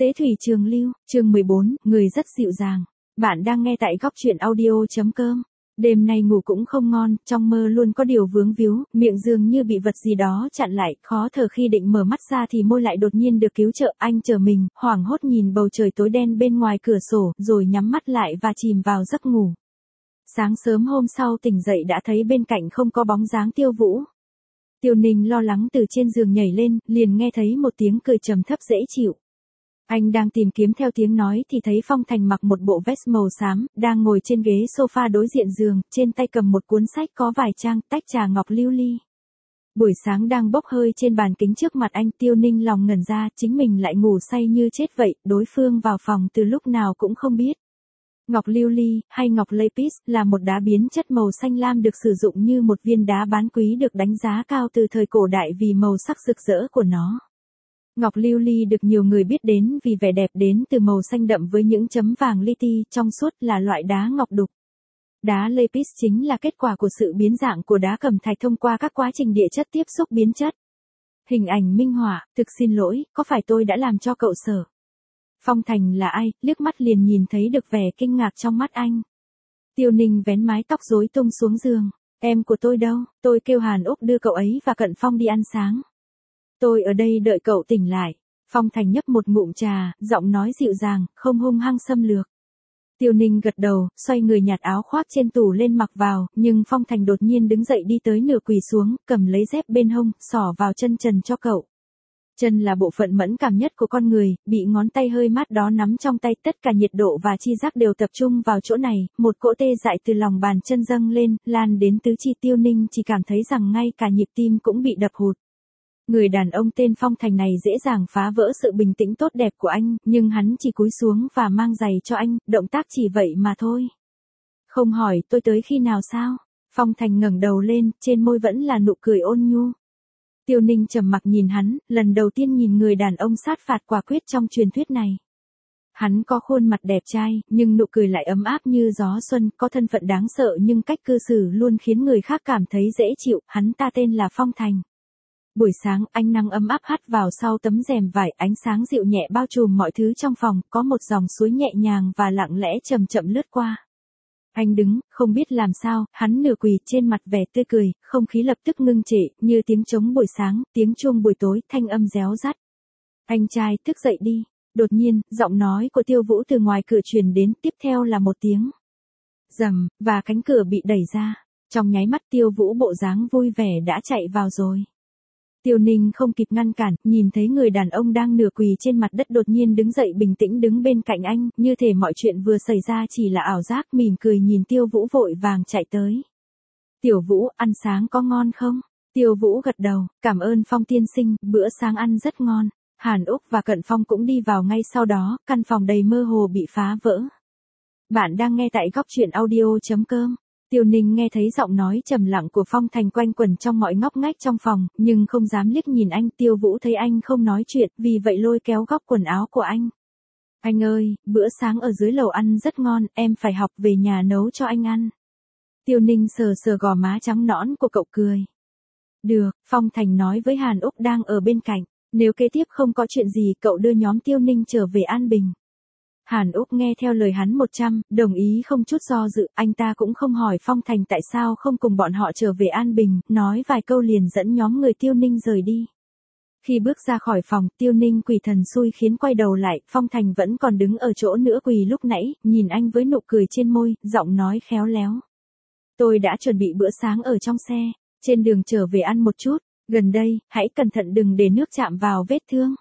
Tế thủy trường lưu, chương 14, người rất dịu dàng. Bạn đang nghe tại góc truyện audio.com. Đêm nay ngủ cũng không ngon, trong mơ luôn có điều vướng víu, miệng dường như bị vật gì đó chặn lại, khó thở khi định mở mắt ra thì môi lại đột nhiên được cứu trợ. Anh trở mình, hoảng hốt nhìn bầu trời tối đen bên ngoài cửa sổ, rồi nhắm mắt lại và chìm vào giấc ngủ. Sáng sớm hôm sau tỉnh dậy đã thấy bên cạnh không có bóng dáng Tiêu Vũ. Tiêu Ninh lo lắng từ trên giường nhảy lên, liền nghe thấy một tiếng cười trầm thấp dễ chịu. Anh đang tìm kiếm theo tiếng nói thì thấy Phong Thành mặc một bộ vest màu xám, đang ngồi trên ghế sofa đối diện giường, trên tay cầm một cuốn sách có vài trang, tách trà ngọc lưu ly. Buổi sáng đang bốc hơi trên bàn kính trước mặt anh. Tiêu Ninh lòng ngẩn ra, chính mình lại ngủ say như chết vậy, đối phương vào phòng từ lúc nào cũng không biết. Ngọc lưu ly, hay ngọc lapis, là một đá biến chất màu xanh lam được sử dụng như một viên đá bán quý được đánh giá cao từ thời cổ đại vì màu sắc rực rỡ của nó. Ngọc lưu ly được nhiều người biết đến vì vẻ đẹp đến từ màu xanh đậm với những chấm vàng li ti trong suốt, là loại đá ngọc đục. Đá lapis chính là kết quả của sự biến dạng của đá cẩm thạch thông qua các quá trình địa chất tiếp xúc biến chất. Hình ảnh minh họa, thực xin lỗi, có phải tôi đã làm cho cậu sợ? Phong Thành là ai, liếc mắt liền nhìn thấy được vẻ kinh ngạc trong mắt anh. Tiêu Ninh vén mái tóc rối tung xuống giường. Em của tôi đâu, tôi kêu Hàn Úc đưa cậu ấy và Cận Phong đi ăn sáng. Tôi ở đây đợi cậu tỉnh lại. Phong Thành nhấp một ngụm trà, giọng nói dịu dàng, không hung hăng xâm lược. Tiêu Ninh gật đầu, xoay người nhặt áo khoác trên tủ lên mặc vào, nhưng Phong Thành đột nhiên đứng dậy đi tới nửa quỳ xuống, cầm lấy dép bên hông, xỏ vào chân trần cho cậu. Chân là bộ phận mẫn cảm nhất của con người, bị ngón tay hơi mát đó nắm trong tay, tất cả nhiệt độ và chi giác đều tập trung vào chỗ này, một cỗ tê dại từ lòng bàn chân dâng lên, lan đến tứ chi. Tiêu Ninh chỉ cảm thấy rằng ngay cả nhịp tim cũng bị đập hụt. Người đàn ông tên Phong Thành này dễ dàng phá vỡ sự bình tĩnh tốt đẹp của anh, nhưng hắn chỉ cúi xuống và mang giày cho anh, động tác chỉ vậy mà thôi. Không hỏi tôi tới khi nào sao? Phong Thành ngẩng đầu lên, trên môi vẫn là nụ cười ôn nhu. Tiêu Ninh trầm mặc nhìn hắn, lần đầu tiên nhìn người đàn ông sát phạt quả quyết trong truyền thuyết này. Hắn có khuôn mặt đẹp trai, nhưng nụ cười lại ấm áp như gió xuân, có thân phận đáng sợ nhưng cách cư xử luôn khiến người khác cảm thấy dễ chịu. Hắn ta tên là Phong Thành. Buổi sáng, ánh nắng ấm áp hắt vào sau tấm rèm vải, ánh sáng dịu nhẹ bao trùm mọi thứ trong phòng, có một dòng suối nhẹ nhàng và lặng lẽ chậm chậm lướt qua. Anh đứng, không biết làm sao, hắn nửa quỳ, trên mặt vẻ tươi cười, không khí lập tức ngưng trệ, như tiếng trống buổi sáng, tiếng chuông buổi tối, thanh âm réo rắt. Anh trai, thức dậy đi. Đột nhiên, giọng nói của Tiêu Vũ từ ngoài cửa truyền đến, tiếp theo là một tiếng rầm, và cánh cửa bị đẩy ra. Trong nháy mắt Tiêu Vũ bộ dáng vui vẻ đã chạy vào rồi. Tiêu Ninh không kịp ngăn cản, nhìn thấy người đàn ông đang nửa quỳ trên mặt đất đột nhiên đứng dậy bình tĩnh đứng bên cạnh anh, như thể mọi chuyện vừa xảy ra chỉ là ảo giác, mỉm cười nhìn Tiêu Vũ vội vàng chạy tới. Tiểu Vũ, ăn sáng có ngon không? Tiêu Vũ gật đầu, cảm ơn Phong tiên sinh, bữa sáng ăn rất ngon. Hàn Úc và Cận Phong cũng đi vào ngay sau đó, căn phòng đầy mơ hồ bị phá vỡ. Bạn đang nghe tại góc truyện audio.com. Tiêu Ninh nghe thấy giọng nói trầm lặng của Phong Thành quanh quẩn trong mọi ngóc ngách trong phòng, nhưng không dám liếc nhìn anh. Tiêu Vũ thấy anh không nói chuyện, vì vậy lôi kéo góc quần áo của anh. Anh ơi, bữa sáng ở dưới lầu ăn rất ngon, em phải học về nhà nấu cho anh ăn. Tiêu Ninh sờ sờ gò má trắng nõn của cậu cười. Được, Phong Thành nói với Hàn Úc đang ở bên cạnh, nếu kế tiếp không có chuyện gì cậu đưa nhóm Tiêu Ninh trở về An Bình. Hàn Úc nghe theo lời hắn 100, đồng ý không chút do dự, anh ta cũng không hỏi Phong Thành tại sao không cùng bọn họ trở về An Bình, nói vài câu liền dẫn nhóm người Tiêu Ninh rời đi. Khi bước ra khỏi phòng, Tiêu Ninh quỷ thần xui khiến quay đầu lại, Phong Thành vẫn còn đứng ở chỗ nữa quỳ lúc nãy, nhìn anh với nụ cười trên môi, giọng nói khéo léo. Tôi đã chuẩn bị bữa sáng ở trong xe, trên đường trở về ăn một chút, gần đây, hãy cẩn thận đừng để nước chạm vào vết thương.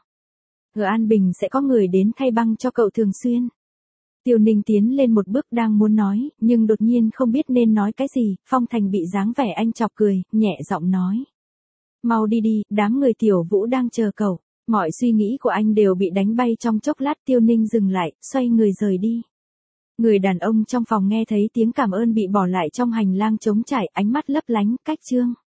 Ở An Bình sẽ có người đến thay băng cho cậu thường xuyên. Tiêu Ninh tiến lên một bước đang muốn nói, nhưng đột nhiên không biết nên nói cái gì. Phong Thành bị dáng vẻ anh chọc cười, nhẹ giọng nói. Mau đi đi, đám người Tiểu Vũ đang chờ cậu. Mọi suy nghĩ của anh đều bị đánh bay trong chốc lát. Tiêu Ninh dừng lại, xoay người rời đi. Người đàn ông trong phòng nghe thấy tiếng cảm ơn bị bỏ lại trong hành lang trống trải, ánh mắt lấp lánh, cách chương.